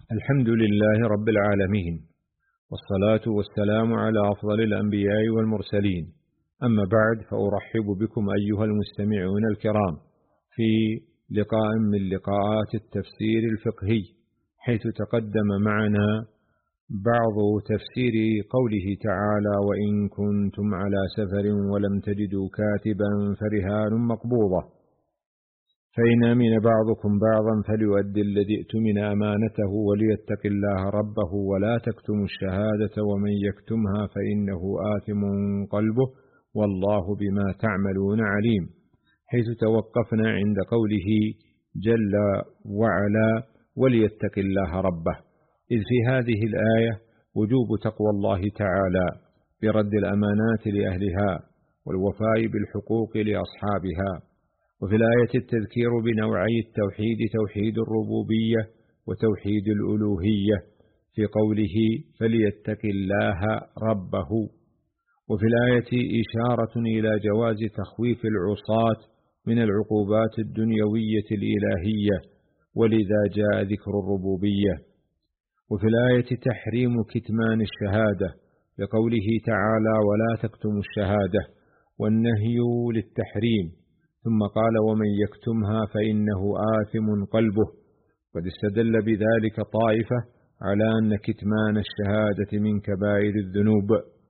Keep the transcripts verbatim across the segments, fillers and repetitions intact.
الحمد لله رب العالمين، والصلاة والسلام على أفضل الأنبياء والمرسلين. أما بعد، فأرحب بكم أيها المستمعون الكرام في لقاء من لقاءات التفسير الفقهي، حيث تقدم معنا بعض تفسير قوله تعالى: وإن كنتم على سفر ولم تجدوا كاتبا فرهان مقبوضة، فإن أمن بعضكم بعضا فليؤدي الذي اؤتمن أمانته وليتق الله ربه ولا تكتموا الشهادة ومن يكتمها فإنه آثم قلبه والله بما تعملون عليم، حيث توقفنا عند قوله جل وعلا: وليتق الله ربه، إذ في هذه الآية وجوب تقوى الله تعالى برد الأمانات لأهلها والوفاء بالحقوق لأصحابها. وفي الآية التذكير بنوعي التوحيد: توحيد الربوبية وتوحيد الألوهية، في قوله فليتق الله ربه. وفي الآية إشارة إلى جواز تخويف العصاة من العقوبات الدنيوية الإلهية، ولذا جاء ذكر الربوبية. وفي الآية تحريم كتمان الشهادة بقوله تعالى: ولا تكتموا الشهادة، والنهي للتحريم، ثم قال: ومن يكتمها فإنه آثم قلبه. قد استدل بذلك طائفة على أن كتمان الشهادة من كبائر الذنوب،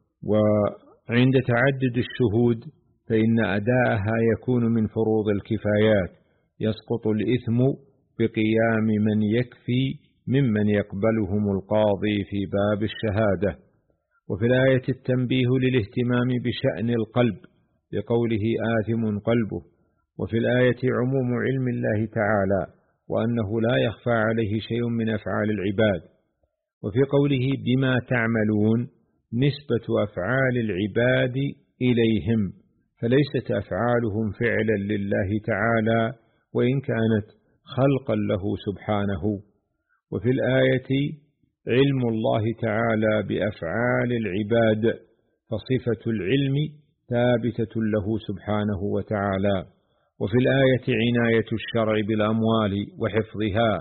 وعند تعدد الشهود فإن أداءها يكون من فروض الكفايات، يسقط الإثم بقيام من يكفي ممن يقبلهم القاضي في باب الشهادة. وفي الآية التنبيه للاهتمام بشأن القلب بقوله آثم قلبه. وفي الآية عموم علم الله تعالى وأنه لا يخفى عليه شيء من أفعال العباد. وفي قوله بما تعملون نسبة أفعال العباد إليهم، فليست أفعالهم فعلا لله تعالى وإن كانت خلقا له سبحانه. وفي الآية علم الله تعالى بأفعال العباد، فصفة العلم ثابتة له سبحانه وتعالى. وفي الآية عناية الشرع بالأموال وحفظها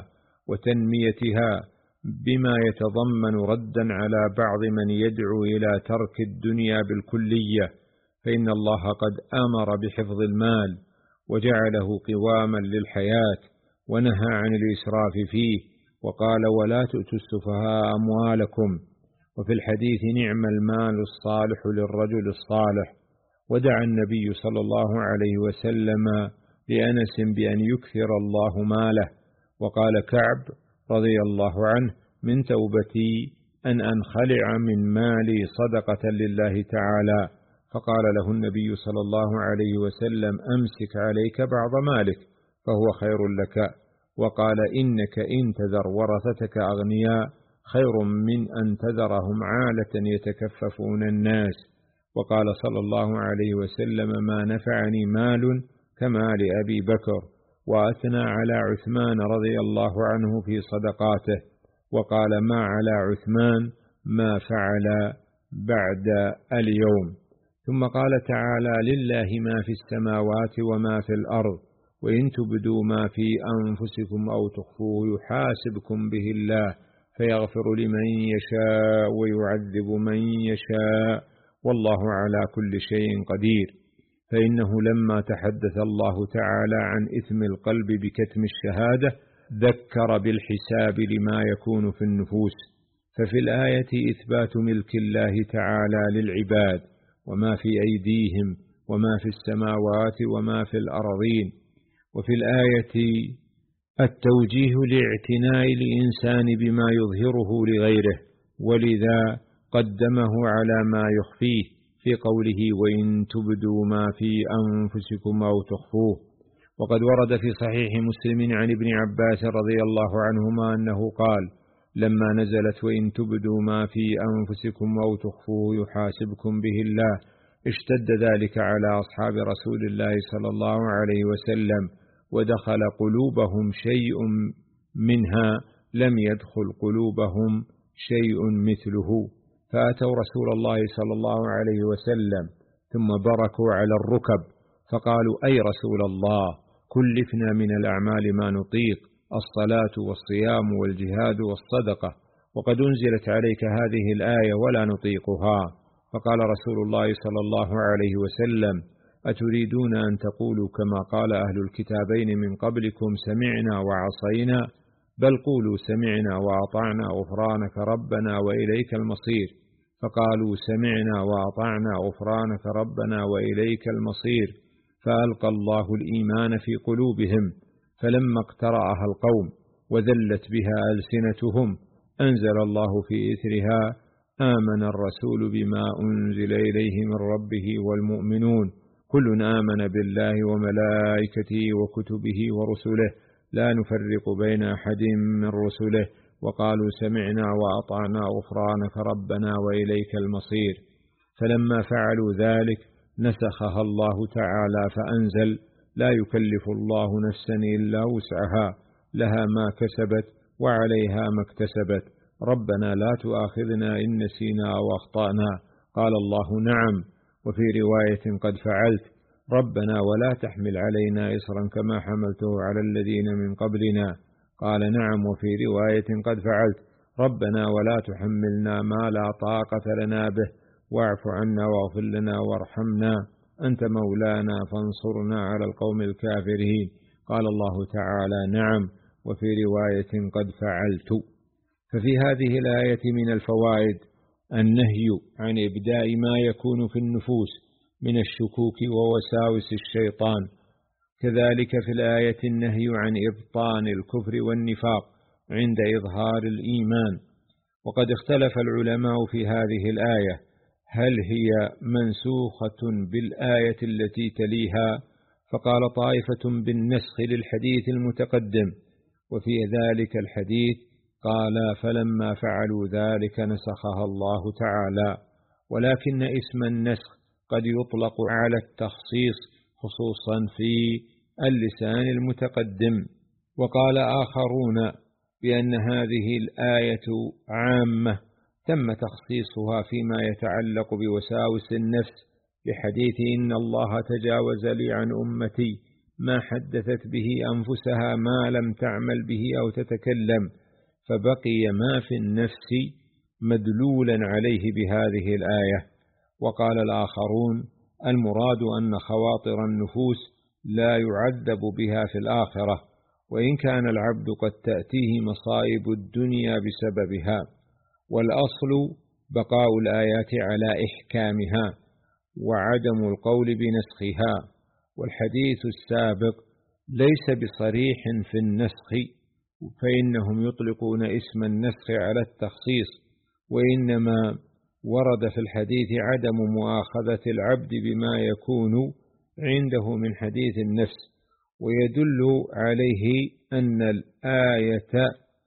وتنميتها بما يتضمن ردا على بعض من يدعو إلى ترك الدنيا بالكلية، فإن الله قد أمر بحفظ المال وجعله قواما للحياة ونهى عن الإسراف فيه، وقال: ولا تؤتوا السفهاء أموالكم. وفي الحديث: نعم المال الصالح للرجل الصالح. ودعا النبي صلى الله عليه وسلم لأنس بأن يكثر الله ماله، وقال كعب رضي الله عنه: من توبتي أن أنخلع من مالي صدقة لله تعالى، فقال له النبي صلى الله عليه وسلم: أمسك عليك بعض مالك فهو خير لك، وقال: إنك إن تذر ورثتك أغنياء خير من أن تذرهم عالة يتكففون الناس. وقال صلى الله عليه وسلم: ما نفعني مال كمال أبي بكر. وأثنى على عثمان رضي الله عنه في صدقاته، وقال: ما على عثمان ما فعل بعد اليوم. ثم قال تعالى: لله ما في السماوات وما في الأرض، وإن تبدوا ما في أنفسكم أو تخفوه يحاسبكم به الله فيغفر لمن يشاء ويعذب من يشاء والله على كل شيء قدير. فإنه لما تحدث الله تعالى عن إثم القلب بكتم الشهادة ذكر بالحساب لما يكون في النفوس، ففي الآية إثبات ملك الله تعالى للعباد وما في أيديهم وما في السماوات وما في الأرضين. وفي الآية التوجيه لاعتناء الإنسان بما يظهره لغيره، ولذا قدمه على ما يخفيه في قوله: وإن تبدوا ما في أنفسكم أو تخفوه. وقد ورد في صحيح مسلم عن ابن عباس رضي الله عنهما أنه قال: لما نزلت وإن تبدوا ما في أنفسكم أو تخفوه يحاسبكم به الله، اشتد ذلك على أصحاب رسول الله صلى الله عليه وسلم، ودخل قلوبهم شيء منها لم يدخل قلوبهم شيء مثله، فأتوا رسول الله صلى الله عليه وسلم ثم بركوا على الركب فقالوا: أي رسول الله، كلفنا من الأعمال ما نطيق، الصلاة والصيام والجهاد والصدقة، وقد أنزلت عليك هذه الآية ولا نطيقها. فقال رسول الله صلى الله عليه وسلم: أتريدون أن تقولوا كما قال أهل الكتابين من قبلكم سمعنا وعصينا؟ بل قولوا سمعنا وأطعنا غفرانك ربنا وإليك المصير. فقالوا سمعنا وأطعنا غفرانك ربنا وإليك المصير، فألقى الله الإيمان في قلوبهم، فلما اقترأها القوم وذلت بها ألسنتهم أنزل الله في إثرها: آمن الرسول بما أنزل إليه من ربه والمؤمنون كل آمن بالله وملائكته وكتبه ورسله لا نفرق بين أحد من رسله وقالوا سمعنا وأطعنا غفرانك ربنا وإليك المصير. فلما فعلوا ذلك نسخها الله تعالى فأنزل: لا يكلف الله نفسا إلا وسعها، لها ما كسبت وعليها ما اكتسبت، ربنا لا تؤاخذنا إن نسينا أو أخطأنا. قال الله: نعم. وفي رواية: قد فعلت، ربنا ولا تحمل علينا إصرا كما حملته على الذين من قبلنا. قال: نعم. وفي رواية: قد فعلت، ربنا ولا تحملنا ما لا طاقة لنا به، واعف عنا واغفر لنا وارحمنا، أنت مولانا فانصرنا على القوم الكافرين. قال الله تعالى: نعم. وفي رواية: قد فعلت. ففي هذه الآية من الفوائد النهي عن إبداء ما يكون في النفوس من الشكوك ووساوس الشيطان، كذلك في الآية النهي عن إبطان الكفر والنفاق عند إظهار الإيمان. وقد اختلف العلماء في هذه الآية، هل هي منسوخة بالآية التي تليها؟ فقال طائفة بالنسخ للحديث المتقدم، وفي ذلك الحديث قال: فلما فعلوا ذلك نسخها الله تعالى. ولكن اسم النسخ قد يطلق على التخصيص خصوصا في اللسان المتقدم. وقال آخرون بأن هذه الآية عامة تم تخصيصها فيما يتعلق بوساوس النفس بحديث: إن الله تجاوز لي عن أمتي ما حدثت به أنفسها ما لم تعمل به أو تتكلم، فبقي ما في النفس مدلولا عليه بهذه الآية. وقال الآخرون: المراد أن خواطر النفوس لا يعذب بها في الآخرة، وإن كان العبد قد تأتيه مصائب الدنيا بسببها، والأصل بقاء الآيات على إحكامها وعدم القول بنسخها. والحديث السابق ليس بصريح في النسخ، فإنهم يطلقون اسم النسخ على التخصيص، وإنما ورد في الحديث عدم مؤاخذة العبد بما يكون عنده من حديث النفس، ويدل عليه أن الآية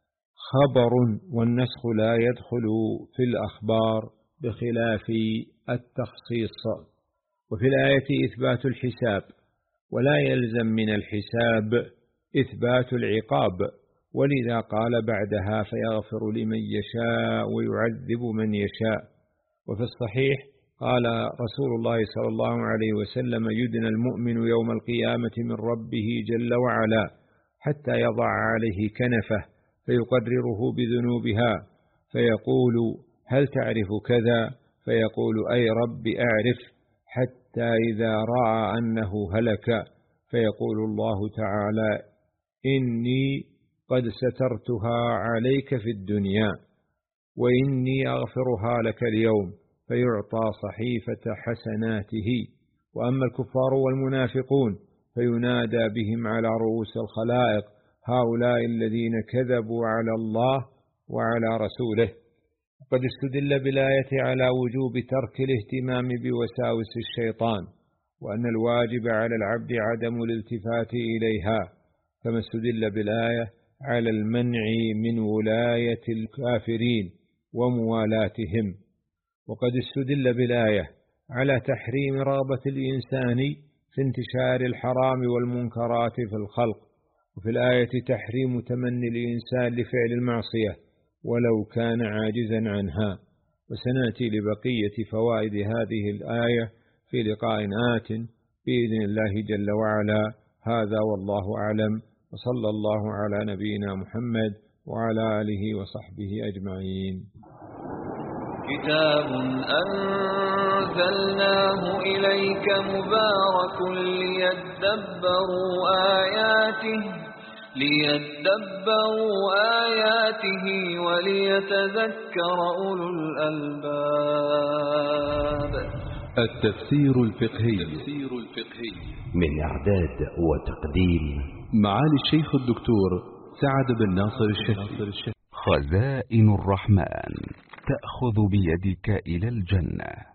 خبر، والنسخ لا يدخل في الأخبار بخلاف التخصيص. وفي الآية إثبات الحساب، ولا يلزم من الحساب إثبات العقاب، ولذا قال بعدها: فيغفر لمن يشاء ويعذب من يشاء. وفي الصحيح قال رسول الله صلى الله عليه وسلم: يدنى المؤمن يوم القيامة من ربه جل وعلا حتى يضع عليه كنفه فيقرره بذنوبها، فيقول: هل تعرف كذا؟ فيقول: أي رب أعرف، حتى إذا رأى أنه هلك فيقول الله تعالى: إني قد سترتها عليك في الدنيا وإني أغفرها لك اليوم، فيعطى صحيفة حسناته. وأما الكفار والمنافقون فينادى بهم على رؤوس الخلائق: هؤلاء الذين كذبوا على الله وعلى رسوله. قد استدل بالآية على وجوب ترك الاهتمام بوساوس الشيطان، وأن الواجب على العبد عدم الالتفات إليها، كما استدل بالآية على المنع من ولاية الكافرين وموالاتهم. وقد استدل بالآية على تحريم رغبة الإنسان في انتشار الحرام والمنكرات في الخلق، وفي الآية تحريم تمني الإنسان لفعل المعصية ولو كان عاجزا عنها. وسنأتي لبقية فوائد هذه الآية في لقاء آت بإذن الله جل وعلا. هذا والله أعلم، وصلى الله على نبينا محمد وعلى آله وصحبه أجمعين. كتاب أنزلناه إليك مبارك ليدبروا آياته ليدبروا آياته وليتذكر أولو الألباب. التفسير الفقهي من إعداد وتقديم معالي الشيخ الدكتور سعد بن ناصر الشهري. خزائن الرحمن تأخذ بيدك إلى الجنة.